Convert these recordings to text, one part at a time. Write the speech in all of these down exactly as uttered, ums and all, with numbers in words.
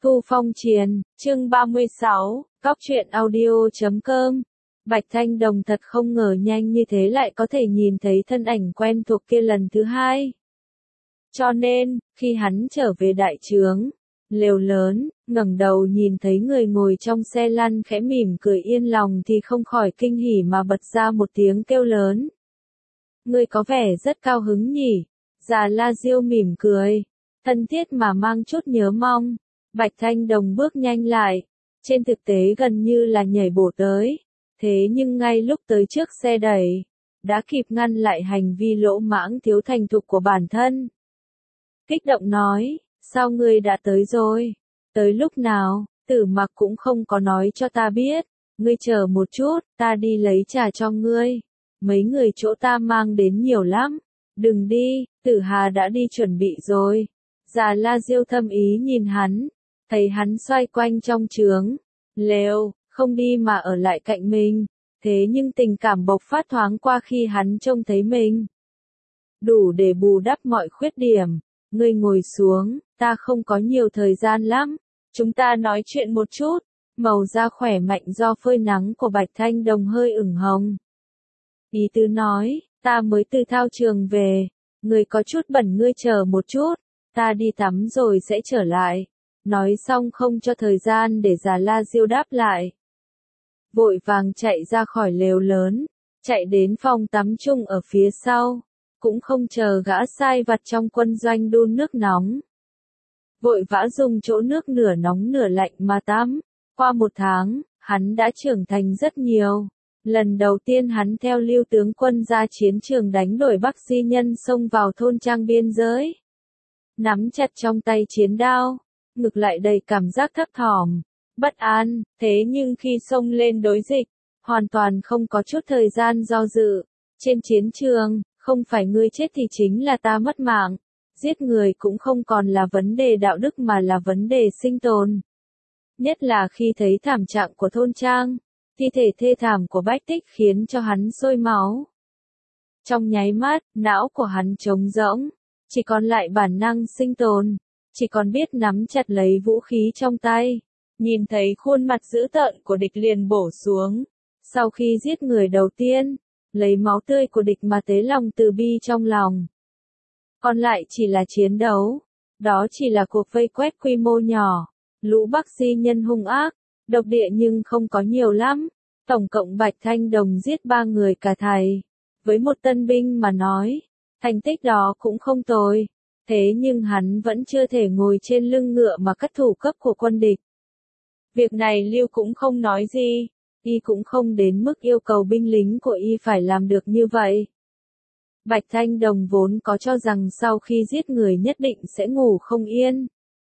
Thu Phong Triền, chương ba mươi sáu, Cóc truyện audio chấm com. Bạch Thanh Đồng thật không ngờ nhanh như thế lại có thể nhìn thấy thân ảnh quen thuộc kia lần thứ hai. Cho nên, khi hắn trở về đại trướng, lều lớn, ngẩng đầu nhìn thấy người ngồi trong xe lăn khẽ mỉm cười yên lòng thì không khỏi kinh hỉ mà bật ra một tiếng kêu lớn. Ngươi có vẻ rất cao hứng nhỉ? Già La Diêu mỉm cười, thân thiết mà mang chút nhớ mong. Bạch Thanh Đồng bước nhanh lại, trên thực tế gần như là nhảy bổ tới, thế nhưng ngay lúc tới trước xe đẩy, đã kịp ngăn lại hành vi lỗ mãng thiếu thành thục của bản thân. Kích động nói, sao ngươi đã tới rồi? Tới lúc nào? Tử Mặc cũng không có nói cho ta biết, ngươi chờ một chút, ta đi lấy trà cho ngươi. Mấy người chỗ ta mang đến nhiều lắm, đừng đi, Tử Hà đã đi chuẩn bị rồi. Già La Diêu thâm ý nhìn hắn, thấy hắn xoay quanh trong trướng, lều, không đi mà ở lại cạnh mình, thế nhưng tình cảm bộc phát thoáng qua khi hắn trông thấy mình. Đủ để bù đắp mọi khuyết điểm, ngươi ngồi xuống, ta không có nhiều thời gian lắm, chúng ta nói chuyện một chút. Màu da khỏe mạnh do phơi nắng của Bạch Thanh Đồng hơi ửng hồng. Ý tứ nói, ta mới từ thao trường về, ngươi có chút bẩn ngươi chờ một chút, ta đi tắm rồi sẽ trở lại. Nói xong không cho thời gian để Già La Diêu đáp lại. Vội vàng chạy ra khỏi lều lớn, chạy đến phòng tắm chung ở phía sau, cũng không chờ gã sai vặt trong quân doanh đun nước nóng. Vội vã dùng chỗ nước nửa nóng nửa lạnh mà tắm, qua một tháng, hắn đã trưởng thành rất nhiều. Lần đầu tiên hắn theo Lưu tướng quân ra chiến trường đánh đuổi Bắc Di Nhân xông vào thôn trang biên giới. Nắm chặt trong tay chiến đao, ngực lại đầy cảm giác thấp thỏm, bất an, thế nhưng khi xông lên đối dịch, hoàn toàn không có chút thời gian do dự. Trên chiến trường, không phải ngươi chết thì chính là ta mất mạng. Giết người cũng không còn là vấn đề đạo đức mà là vấn đề sinh tồn. Nhất là khi thấy thảm trạng của thôn trang, thi thể thê thảm của Bách Tích khiến cho hắn sôi máu. Trong nháy mắt, não của hắn trống rỗng, chỉ còn lại bản năng sinh tồn, chỉ còn biết nắm chặt lấy vũ khí trong tay, nhìn thấy khuôn mặt dữ tợn của địch liền bổ xuống. Sau khi giết người đầu tiên, lấy máu tươi của địch mà tế lòng từ bi trong lòng. Còn lại chỉ là chiến đấu, đó chỉ là cuộc vây quét quy mô nhỏ. Lũ Bắc Di Nhân hung ác, độc địa nhưng không có nhiều lắm. Tổng cộng Bạch Thanh Đồng giết ba người cả thầy. Với một tân binh mà nói, thành tích đó cũng không tồi. Thế nhưng hắn vẫn chưa thể ngồi trên lưng ngựa mà cắt thủ cấp của quân địch. Việc này Lưu cũng không nói gì, y cũng không đến mức yêu cầu binh lính của y phải làm được như vậy. Bạch Thanh Đồng vốn có cho rằng sau khi giết người nhất định sẽ ngủ không yên.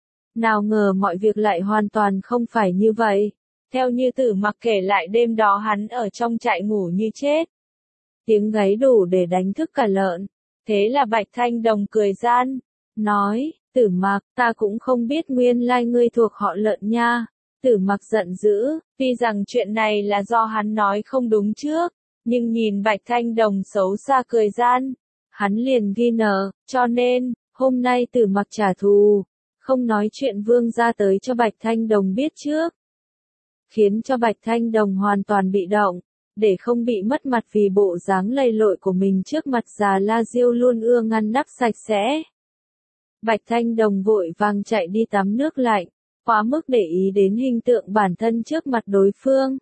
Nào ngờ mọi việc lại hoàn toàn không phải như vậy. Theo như Tử Mặc kể lại đêm đó hắn ở trong trại ngủ như chết. Tiếng gáy đủ để đánh thức cả lợn. Thế là Bạch Thanh Đồng cười gian, nói, Tử Mặc, ta cũng không biết nguyên lai ngươi thuộc họ Lợn nha. Tử Mặc giận dữ, tuy rằng chuyện này là do hắn nói không đúng trước, nhưng nhìn Bạch Thanh Đồng xấu xa cười gian, hắn liền ghi nợ, cho nên, hôm nay Tử Mặc trả thù, không nói chuyện vương gia tới cho Bạch Thanh Đồng biết trước. Khiến cho Bạch Thanh Đồng hoàn toàn bị động, để không bị mất mặt vì bộ dáng lầy lội của mình trước mặt Già La Diêu luôn ưa ngăn nắp sạch sẽ. Bạch Thanh Đồng vội vàng chạy đi tắm nước lạnh, quá mức để ý đến hình tượng bản thân trước mặt đối phương.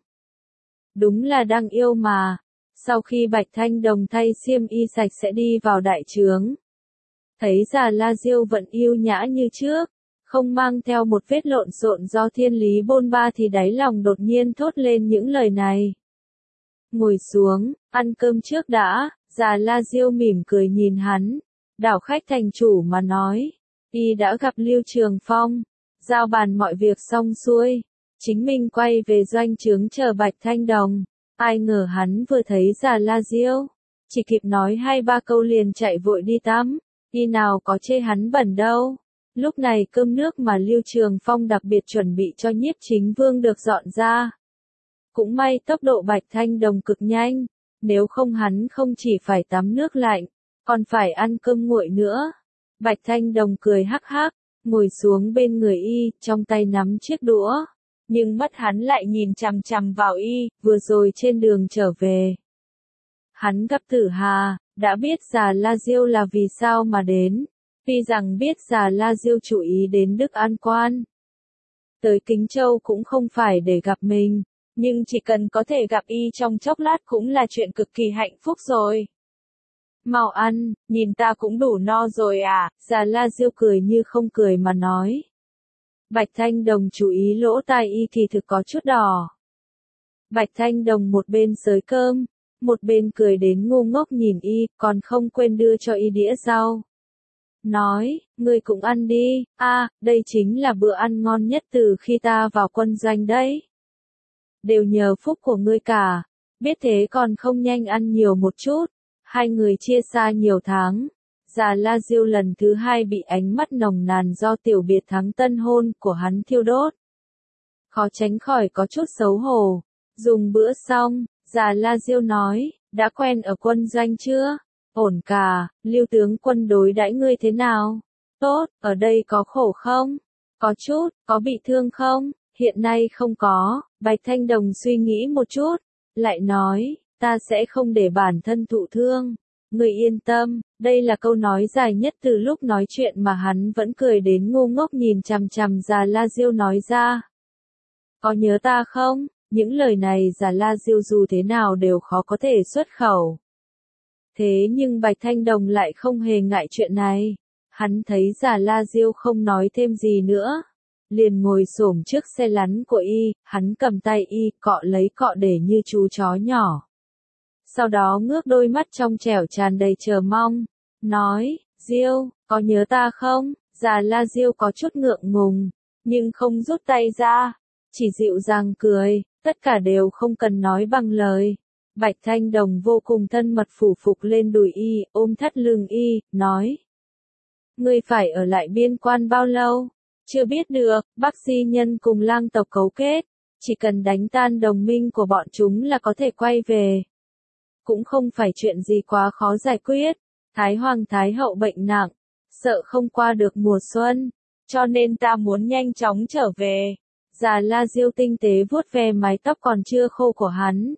Đúng là đang yêu mà. Sau khi Bạch Thanh Đồng thay xiêm y sạch sẽ đi vào đại trướng, thấy Già La Diêu vẫn yêu nhã như trước, không mang theo một vết lộn xộn do thiên lý bôn ba thì đáy lòng đột nhiên thốt lên những lời này. Ngồi xuống, ăn cơm trước đã. Già La Diêu mỉm cười nhìn hắn, đảo khách thành chủ mà nói, y đã gặp Lưu Trường Phong, giao bàn mọi việc xong xuôi, chính mình quay về doanh trướng chờ Bạch Thanh Đồng. Ai ngờ hắn vừa thấy Già La Diêu, chỉ kịp nói hai ba câu liền chạy vội đi tắm, y nào có chê hắn bẩn đâu. Lúc này cơm nước mà Lưu Trường Phong đặc biệt chuẩn bị cho Nhiếp Chính Vương được dọn ra. Cũng may tốc độ Bạch Thanh Đồng cực nhanh, nếu không hắn không chỉ phải tắm nước lạnh, còn phải ăn cơm nguội nữa. Bạch Thanh Đồng cười hắc hắc, ngồi xuống bên người y, trong tay nắm chiếc đũa. Nhưng mắt hắn lại nhìn chằm chằm vào y, vừa rồi trên đường trở về. Hắn gặp Tử Hà, đã biết Già La Diêu là vì sao mà đến. Tuy rằng biết Già La Diêu chú ý đến Đức An Quan. Tới Kính Châu cũng không phải để gặp mình, nhưng chỉ cần có thể gặp y trong chốc lát cũng là chuyện cực kỳ hạnh phúc rồi. Mau ăn, nhìn ta cũng đủ no rồi à, Già La Diêu cười như không cười mà nói. Bạch Thanh Đồng chú ý lỗ tai y kỳ thực có chút đỏ. Bạch Thanh Đồng một bên xới cơm, một bên cười đến ngu ngốc nhìn y, còn không quên đưa cho y đĩa rau. Nói, ngươi cũng ăn đi, a, à, đây chính là bữa ăn ngon nhất từ khi ta vào quân doanh đấy. Đều nhờ phúc của ngươi cả, biết thế còn không nhanh ăn nhiều một chút. Hai người chia xa nhiều tháng. Già La Diêu lần thứ hai bị ánh mắt nồng nàn do tiểu biệt thắng tân hôn của hắn thiêu đốt. Khó tránh khỏi có chút xấu hổ. Dùng bữa xong, Già La Diêu nói, đã quen ở quân doanh chưa? Ổn cả, Lưu tướng quân đối đãi ngươi thế nào? Tốt, ở đây có khổ không? Có chút, có bị thương không? Hiện nay không có. Bạch Thanh Đồng suy nghĩ một chút, lại nói, ta sẽ không để bản thân thụ thương. Ngươi yên tâm, đây là câu nói dài nhất từ lúc nói chuyện mà hắn vẫn cười đến ngu ngốc nhìn chằm chằm Già La Diêu nói ra. Có nhớ ta không? Những lời này Già La Diêu dù thế nào đều khó có thể xuất khẩu. Thế nhưng Bạch Thanh Đồng lại không hề ngại chuyện này. Hắn thấy Già La Diêu không nói thêm gì nữa. Liền ngồi xổm trước xe lăn của y, hắn cầm tay y, cọ lấy cọ để như chú chó nhỏ. Sau đó ngước đôi mắt trong trẻo tràn đầy chờ mong, nói, Diêu, có nhớ ta không? Già La Diêu có chút ngượng ngùng, nhưng không rút tay ra, chỉ dịu dàng cười, tất cả đều không cần nói bằng lời. Bạch Thanh Đồng vô cùng thân mật phủ phục lên đùi y, ôm thắt lưng y, nói. Ngươi phải ở lại biên quan bao lâu? Chưa biết được, Bắc Di Nhân cùng lang tộc cấu kết, chỉ cần đánh tan đồng minh của bọn chúng là có thể quay về. Cũng không phải chuyện gì quá khó giải quyết. Thái Hoàng Thái Hậu bệnh nặng, sợ không qua được mùa xuân, cho nên ta muốn nhanh chóng trở về. Già La Diêu tinh tế vuốt ve mái tóc còn chưa khô của hắn.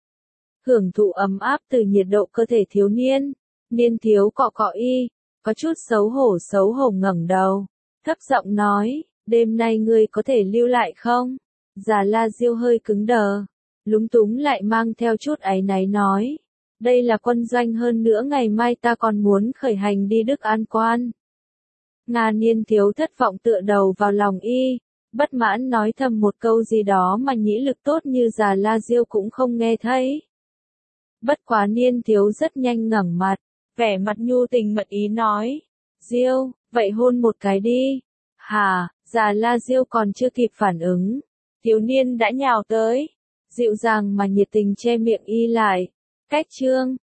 Hưởng thụ ấm áp từ nhiệt độ cơ thể thiếu niên. Niên thiếu cọ cọ y, có chút xấu hổ xấu hổ ngẩng đầu, thấp giọng nói, đêm nay ngươi có thể lưu lại không? Già La Diêu hơi cứng đờ, lúng túng lại mang theo chút áy náy nói. Đây là quân doanh, hơn nữa ngày mai ta còn muốn khởi hành đi Đức An Quan. Nga Niên thiếu thất vọng tựa đầu vào lòng y, bất mãn nói thầm một câu gì đó mà nhĩ lực tốt như Già La Diêu cũng không nghe thấy. Bất quá Niên thiếu rất nhanh ngẩng mặt, vẻ mặt nhu tình mật ý nói, Diêu, vậy hôn một cái đi. Hà, Già La Diêu còn chưa kịp phản ứng, thiếu niên đã nhào tới, dịu dàng mà nhiệt tình che miệng y lại. Cách chương